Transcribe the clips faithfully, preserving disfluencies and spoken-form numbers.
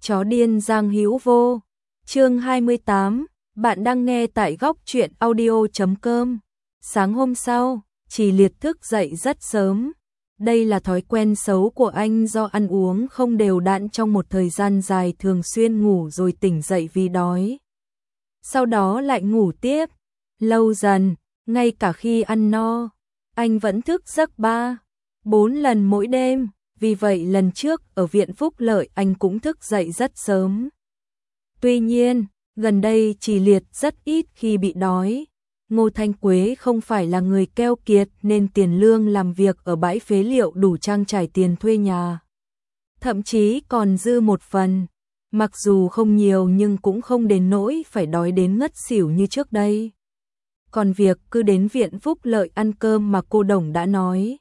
Chó điên Giang Hữu Vô. Chương hai mươi tám, bạn đang nghe tại góc truyện audio chấm com. Sáng hôm sau, Trì Liệt thức dậy rất sớm. Đây là thói quen xấu của anh do ăn uống không đều đặn trong một thời gian dài, thường xuyên ngủ rồi tỉnh dậy vì đói. Sau đó lại ngủ tiếp. Lâu dần, ngay cả khi ăn no, anh vẫn thức giấc ba, bốn lần mỗi đêm. Vì vậy lần trước ở viện Phúc Lợi anh cũng thức dậy rất sớm. Tuy nhiên, gần đây Trì Liệt rất ít khi bị đói. Ngô Thanh Quế không phải là người keo kiệt nên tiền lương làm việc ở bãi phế liệu đủ trang trải tiền thuê nhà. Thậm chí còn dư một phần. Mặc dù không nhiều nhưng cũng không đến nỗi phải đói đến ngất xỉu như trước đây. Còn việc cứ đến viện Phúc Lợi ăn cơm mà cô Đồng đã nói.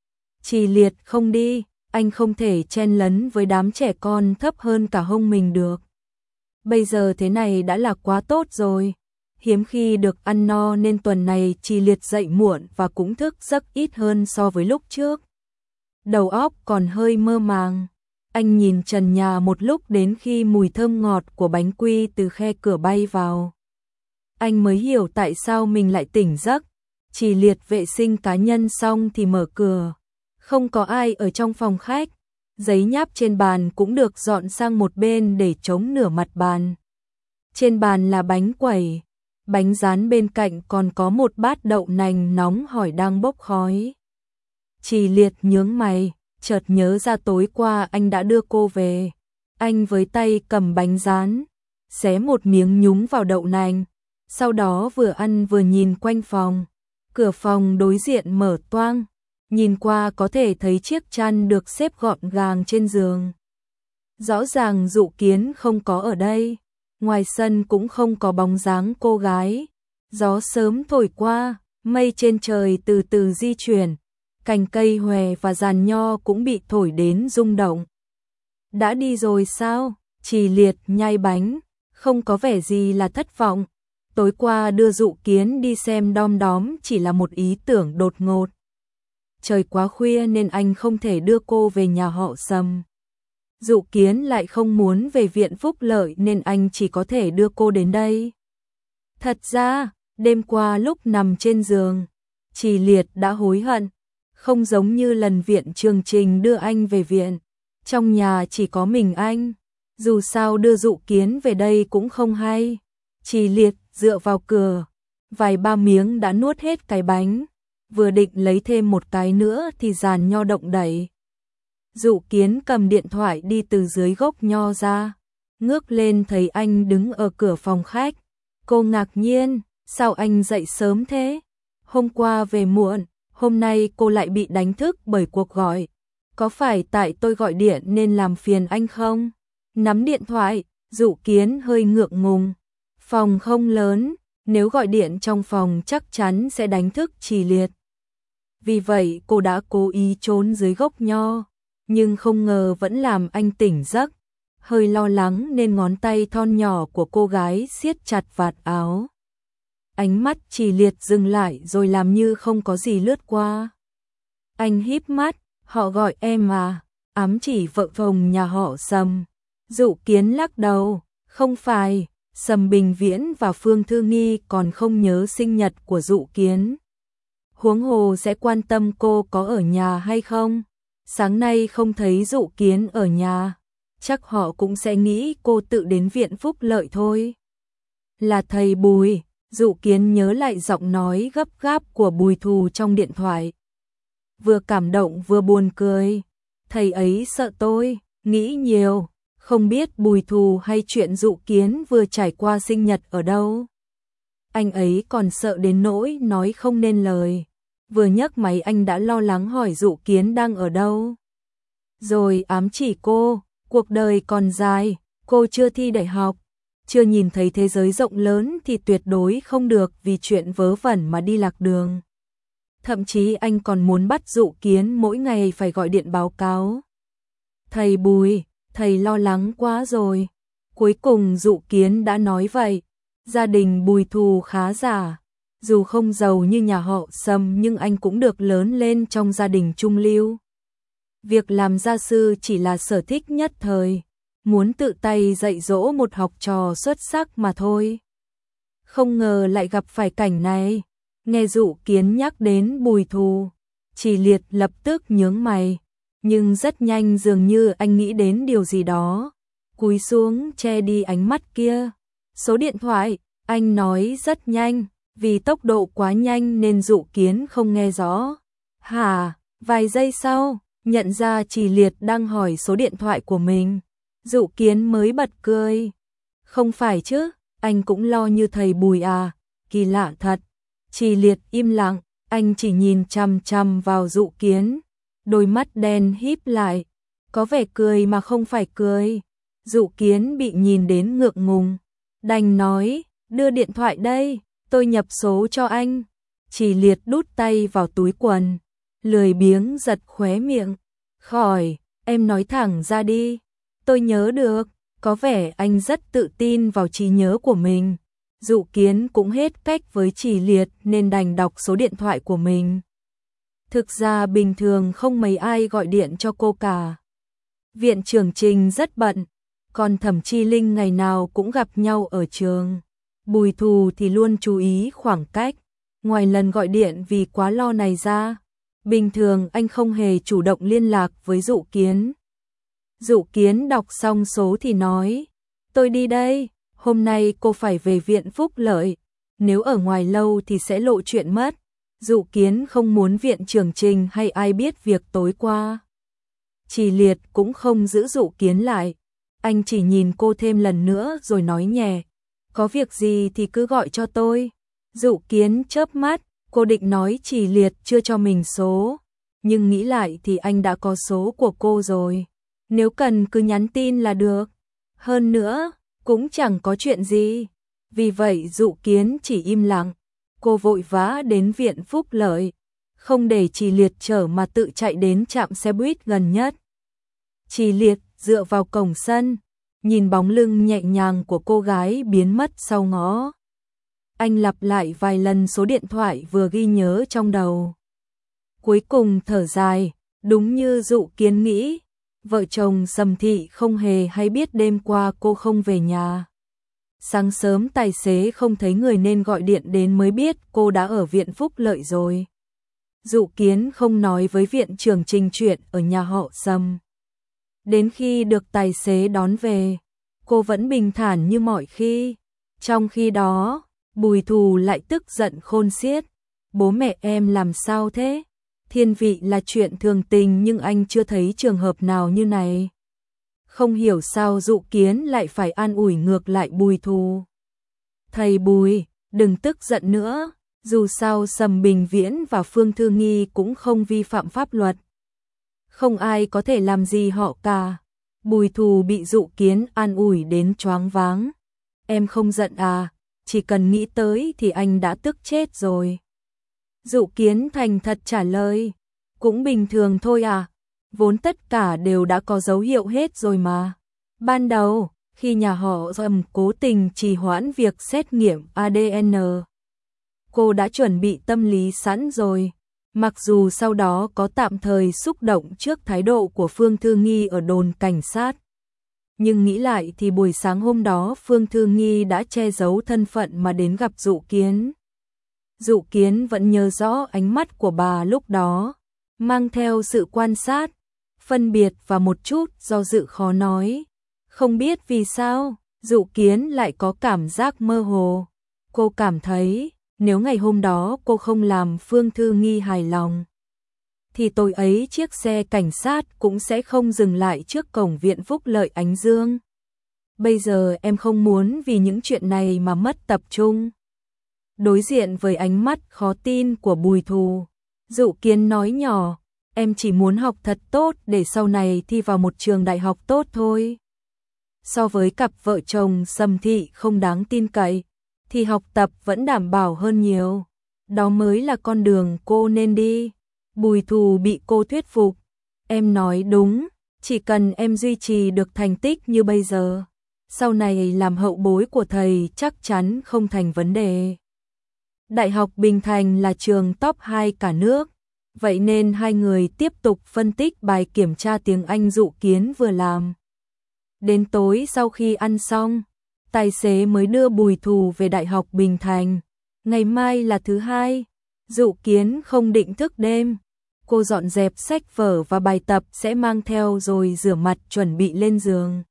Trì Liệt không đi, anh không thể chen lấn với đám trẻ con thấp hơn cả hông mình được. Bây giờ thế này đã là quá tốt rồi. Hiếm khi được ăn no nên tuần này Trì Liệt dậy muộn và cũng thức giấc ít hơn so với lúc trước. Đầu óc còn hơi mơ màng. Anh nhìn trần nhà một lúc đến khi mùi thơm ngọt của bánh quy từ khe cửa bay vào. Anh mới hiểu tại sao mình lại tỉnh giấc. Trì Liệt vệ sinh cá nhân xong thì mở cửa. Không có ai ở trong phòng khách. Giấy nháp trên bàn cũng được dọn sang một bên để chống nửa mặt bàn. Trên bàn là bánh quẩy. Bánh rán bên cạnh còn có một bát đậu nành nóng hổi đang bốc khói. Trì Liệt nhướng mày, chợt nhớ ra tối qua anh đã đưa cô về. Anh với tay cầm bánh rán, xé một miếng nhúng vào đậu nành. Sau đó vừa ăn vừa nhìn quanh phòng. Cửa phòng đối diện mở toang. Nhìn qua có thể thấy chiếc chăn được xếp gọn gàng trên giường. Rõ ràng Dụ Kiến không có ở đây. Ngoài sân cũng không có bóng dáng cô gái. Gió sớm thổi qua, mây trên trời từ từ di chuyển. Cành cây hòe và giàn nho cũng bị thổi đến rung động. Đã đi rồi sao? Trì Liệt nhai bánh, không có vẻ gì là thất vọng. Tối qua đưa Dụ Kiến đi xem Đom Đóm chỉ là một ý tưởng đột ngột. Trời quá khuya nên anh không thể đưa cô về nhà họ Sầm. Dụ Kiến lại không muốn về viện Phúc Lợi nên anh chỉ có thể đưa cô đến đây. Thật ra, đêm qua lúc nằm trên giường, Trì Liệt đã hối hận. Không giống như lần viện Trường Trình đưa anh về viện. Trong nhà chỉ có mình anh. Dù sao đưa Dụ Kiến về đây cũng không hay. Trì Liệt dựa vào cửa. Vài ba miếng đã nuốt hết cái bánh. Vừa định lấy thêm một cái nữa thì giàn nho động đẩy. Dụ Kiến cầm điện thoại đi từ dưới gốc nho ra. Ngước lên thấy anh đứng ở cửa phòng khách. Cô ngạc nhiên, sao anh dậy sớm thế? Hôm qua về muộn, hôm nay cô lại bị đánh thức bởi cuộc gọi. Có phải tại tôi gọi điện nên làm phiền anh không? Nắm điện thoại, Dụ Kiến hơi ngượng ngùng. Phòng không lớn, nếu gọi điện trong phòng chắc chắn sẽ đánh thức Trì Liệt. Vì vậy cô đã cố ý trốn dưới gốc nho, nhưng không ngờ vẫn làm anh tỉnh giấc. Hơi lo lắng nên ngón tay thon nhỏ của cô gái siết chặt vạt áo. Ánh mắt Trì Liệt dừng lại rồi làm như không có gì lướt qua. Anh híp mắt, họ gọi em à, ám chỉ vợ chồng nhà họ Sầm. Dụ Kiến lắc đầu, không phải, Sầm Bình Viễn và Phương Thư Nghi còn không nhớ sinh nhật của Dụ Kiến. Huống hồ sẽ quan tâm cô có ở nhà hay không. Sáng nay không thấy Dụ Kiến ở nhà, chắc họ cũng sẽ nghĩ cô tự đến viện Phúc Lợi thôi. Là thầy Bùi. Dụ Kiến nhớ lại giọng nói gấp gáp của Bùi Thù trong điện thoại. Vừa cảm động vừa buồn cười. Thầy ấy sợ tôi, nghĩ nhiều, không biết Bùi Thù hay chuyện Dụ Kiến vừa trải qua sinh nhật ở đâu. Anh ấy còn sợ đến nỗi nói không nên lời. Vừa nhấc máy anh đã lo lắng hỏi Dụ Kiến đang ở đâu. Rồi ám chỉ cô, cuộc đời còn dài, cô chưa thi đại học. Chưa nhìn thấy thế giới rộng lớn thì tuyệt đối không được vì chuyện vớ vẩn mà đi lạc đường. Thậm chí anh còn muốn bắt Dụ Kiến mỗi ngày phải gọi điện báo cáo. Thầy Bùi, thầy lo lắng quá rồi. Cuối cùng Dụ Kiến đã nói vậy. Gia đình Bùi Thù khá giả. Dù không giàu như nhà họ Sầm nhưng anh cũng được lớn lên trong gia đình trung lưu. Việc làm gia sư chỉ là sở thích nhất thời. muốn tự tay dạy dỗ một học trò xuất sắc mà thôi. Không ngờ lại gặp phải cảnh này. Nghe Dụ Kiến nhắc đến Bùi Thù, Chỉ Liệt lập tức nhướng mày, nhưng rất nhanh dường như anh nghĩ đến điều gì đó, cúi xuống che đi ánh mắt kia. Số điện thoại, anh nói rất nhanh, vì tốc độ quá nhanh nên Dụ Kiến không nghe rõ. Hả? Vài giây sau, nhận ra Chỉ Liệt đang hỏi số điện thoại của mình, Dụ Kiến mới bật cười. Không phải chứ, anh cũng lo như thầy Bùi à, kỳ lạ thật. Chỉ Liệt im lặng, anh chỉ nhìn chằm chằm vào Dụ Kiến, đôi mắt đen híp lại, có vẻ cười mà không phải cười. Dụ Kiến bị nhìn đến ngượng ngùng, đành nói, đưa điện thoại đây, tôi nhập số cho anh. Chỉ Liệt đút tay vào túi quần, lười biếng giật khóe miệng, khỏi, em nói thẳng ra đi, tôi nhớ được. Có vẻ anh rất tự tin vào trí nhớ của mình. Dụ Kiến cũng hết cách với Chỉ Liệt nên đành đọc số điện thoại của mình. Thực ra bình thường không mấy ai gọi điện cho cô cả. Viện trưởng Trình rất bận, còn Thẩm Chi Linh ngày nào cũng gặp nhau ở trường. Bùi Thù thì luôn chú ý khoảng cách. Ngoài lần gọi điện vì quá lo này ra, bình thường anh không hề chủ động liên lạc với Dụ Kiến. Dụ Kiến đọc xong số thì nói, tôi đi đây, hôm nay cô phải về viện Phúc Lợi, nếu ở ngoài lâu thì sẽ lộ chuyện mất. Dụ Kiến không muốn viện trưởng Trình hay ai biết việc tối qua. Chỉ Liệt cũng không giữ Dụ Kiến lại, anh chỉ nhìn cô thêm lần nữa rồi nói nhẹ, có việc gì thì cứ gọi cho tôi. Dụ Kiến chớp mắt, cô định nói Chỉ Liệt chưa cho mình số, nhưng nghĩ lại thì anh đã có số của cô rồi. Nếu cần cứ nhắn tin là được. Hơn nữa, cũng chẳng có chuyện gì. Vì vậy Dụ Kiến chỉ im lặng. Cô vội vã đến viện Phúc Lợi, không để Chỉ Liệt chở mà tự chạy đến trạm xe buýt gần nhất. Chỉ Liệt dựa vào cổng sân, nhìn bóng lưng nhẹ nhàng của cô gái biến mất sau ngõ. Anh lặp lại vài lần số điện thoại vừa ghi nhớ trong đầu. Cuối cùng thở dài, đúng như Dụ Kiến nghĩ. Vợ chồng Sầm Thị không hề hay biết đêm qua cô không về nhà. Sáng sớm tài xế không thấy người nên gọi điện đến mới biết cô đã ở viện Phúc Lợi rồi. Dụ Kiến không nói với viện trưởng Trình chuyện ở nhà họ Sầm. Đến khi được tài xế đón về, cô vẫn bình thản như mọi khi. Trong khi đó, Bùi Thù lại tức giận khôn xiết. Bố mẹ em làm sao thế? Thiên vị là chuyện thường tình nhưng anh chưa thấy trường hợp nào như này. Không hiểu sao Dụ Kiến lại phải an ủi ngược lại Bùi Thù. Thầy Bùi, đừng tức giận nữa, dù sao Sầm Bình Viễn và Phương Thư Nghi cũng không vi phạm pháp luật. Không ai có thể làm gì họ cả. Bùi Thù bị Dụ Kiến an ủi đến choáng váng. Em không giận à, chỉ cần nghĩ tới thì anh đã tức chết rồi. Dụ Kiến thành thật trả lời, cũng bình thường thôi à, vốn tất cả đều đã có dấu hiệu hết rồi mà. Ban đầu, khi nhà họ Sầm cố tình trì hoãn việc xét nghiệm a đê en, cô đã chuẩn bị tâm lý sẵn rồi. Mặc dù sau đó có tạm thời xúc động trước thái độ của Phương Thư Nghi ở đồn cảnh sát, nhưng nghĩ lại thì buổi sáng hôm đó Phương Thư Nghi đã che giấu thân phận mà đến gặp Dụ Kiến. Dụ Kiến vẫn nhớ rõ ánh mắt của bà lúc đó, mang theo sự quan sát, phân biệt và một chút do dự khó nói. Không biết vì sao, Dụ Kiến lại có cảm giác mơ hồ. Cô cảm thấy, nếu ngày hôm đó cô không làm Phương Thư Nghi hài lòng, thì tối ấy chiếc xe cảnh sát cũng sẽ không dừng lại trước cổng viện Phúc Lợi Ánh Dương. Bây giờ em không muốn vì những chuyện này mà mất tập trung. Đối diện với ánh mắt khó tin của Bùi Thù, Dụ Kiến nói nhỏ, em chỉ muốn học thật tốt để sau này thi vào một trường đại học tốt thôi. So với cặp vợ chồng Sầm Thị không đáng tin cậy, thì học tập vẫn đảm bảo hơn nhiều. Đó mới là con đường cô nên đi. Bùi Thù bị cô thuyết phục. Em nói đúng, chỉ cần em duy trì được thành tích như bây giờ, sau này làm hậu bối của thầy chắc chắn không thành vấn đề. Đại học Bình Thành là trường top hai cả nước, vậy nên hai người tiếp tục phân tích bài kiểm tra tiếng Anh Dụ Kiến vừa làm. Đến tối sau khi ăn xong, tài xế mới đưa Bùi Thù về Đại học Bình Thành. Ngày mai là thứ hai, dự kiến không định thức đêm. Cô dọn dẹp sách vở và bài tập sẽ mang theo rồi rửa mặt chuẩn bị lên giường.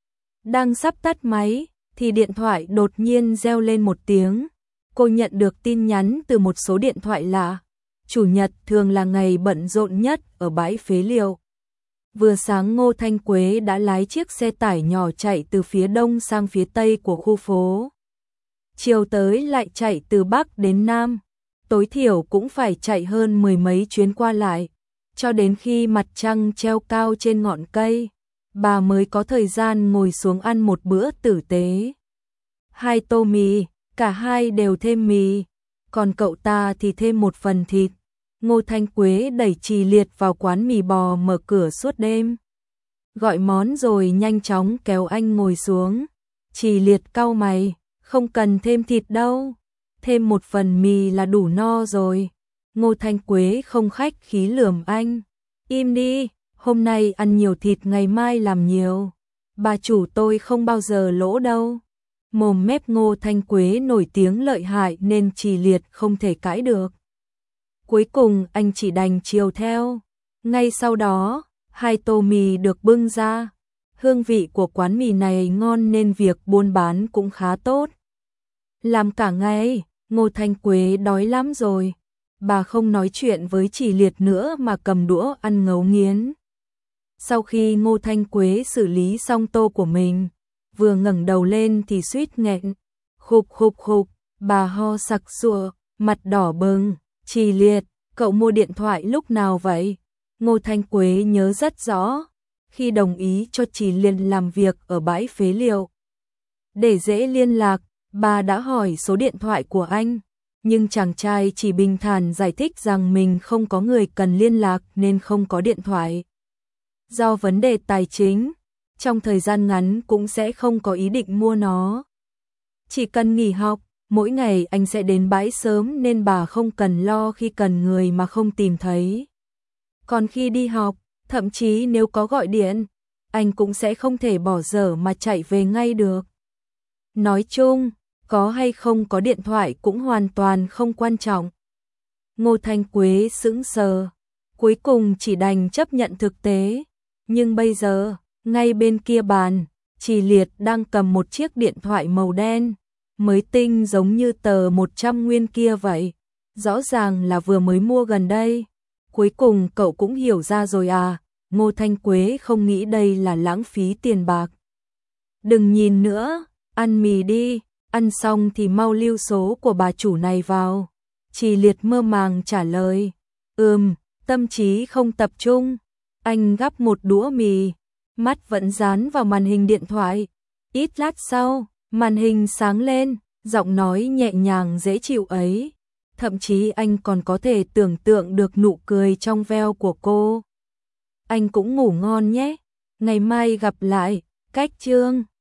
Đang sắp tắt máy, thì điện thoại đột nhiên reo lên một tiếng. Cô nhận được tin nhắn từ một số điện thoại lạ. Chủ nhật thường là ngày bận rộn nhất ở bãi phế liệu. Vừa sáng Ngô Thanh Quế đã lái chiếc xe tải nhỏ chạy từ phía đông sang phía tây của khu phố. Chiều tới lại chạy từ bắc đến nam. Tối thiểu cũng phải chạy hơn mười mấy chuyến qua lại. Cho đến khi mặt trăng treo cao trên ngọn cây, bà mới có thời gian ngồi xuống ăn một bữa tử tế. Hai tô mì, cả hai đều thêm mì, còn cậu ta thì thêm một phần thịt. Ngô Thanh Quế đẩy Trì Liệt vào quán mì bò mở cửa suốt đêm. Gọi món rồi nhanh chóng kéo anh ngồi xuống. Trì Liệt cau mày, không cần thêm thịt đâu, thêm một phần mì là đủ no rồi. Ngô Thanh Quế không khách khí lườm anh. Im đi, hôm nay ăn nhiều thịt ngày mai làm nhiều. Bà chủ tôi không bao giờ lỗ đâu. Mồm mép Ngô Thanh Quế nổi tiếng lợi hại nên Trì Liệt không thể cãi được. Cuối cùng anh chỉ đành chiều theo. Ngay sau đó, hai tô mì được bưng ra. Hương vị của quán mì này ngon nên việc buôn bán cũng khá tốt. Làm cả ngày, Ngô Thanh Quế đói lắm rồi. Bà không nói chuyện với Trì Liệt nữa mà cầm đũa ăn ngấu nghiến. Sau khi Ngô Thanh Quế xử lý xong tô của mình, vừa ngẩng đầu lên thì suýt nghẹn. Khục khục khục, bà ho sặc sụa, mặt đỏ bừng. Trì Liệt, cậu mua điện thoại lúc nào vậy? Ngô Thanh Quế nhớ rất rõ, khi đồng ý cho Trì Liệt làm việc ở bãi phế liệu. Để dễ liên lạc, bà đã hỏi số điện thoại của anh, nhưng chàng trai chỉ bình thản giải thích rằng mình không có người cần liên lạc nên không có điện thoại. Do vấn đề tài chính, trong thời gian ngắn cũng sẽ không có ý định mua nó. Chỉ cần nghỉ học, mỗi ngày anh sẽ đến bãi sớm nên bà không cần lo khi cần người mà không tìm thấy. Còn khi đi học, thậm chí nếu có gọi điện, anh cũng sẽ không thể bỏ dở mà chạy về ngay được. Nói chung, có hay không có điện thoại cũng hoàn toàn không quan trọng. Ngô Thanh Quế sững sờ, cuối cùng chỉ đành chấp nhận thực tế. Nhưng bây giờ, ngay bên kia bàn, Trì Liệt đang cầm một chiếc điện thoại màu đen, mới tinh giống như tờ một trăm nguyên kia vậy. Rõ ràng là vừa mới mua gần đây. Cuối cùng cậu cũng hiểu ra rồi à? Ngô Thanh Quế không nghĩ đây là lãng phí tiền bạc. Đừng nhìn nữa, ăn mì đi, ăn xong thì mau lưu số của bà chủ này vào. Trì Liệt mơ màng trả lời. Ừm, tâm trí không tập trung. Anh gắp một đũa mì, mắt vẫn dán vào màn hình điện thoại. Ít lát sau, màn hình sáng lên, giọng nói nhẹ nhàng dễ chịu ấy. Thậm chí anh còn có thể tưởng tượng được nụ cười trong veo của cô. Anh cũng ngủ ngon nhé, ngày mai gặp lại, cách chương.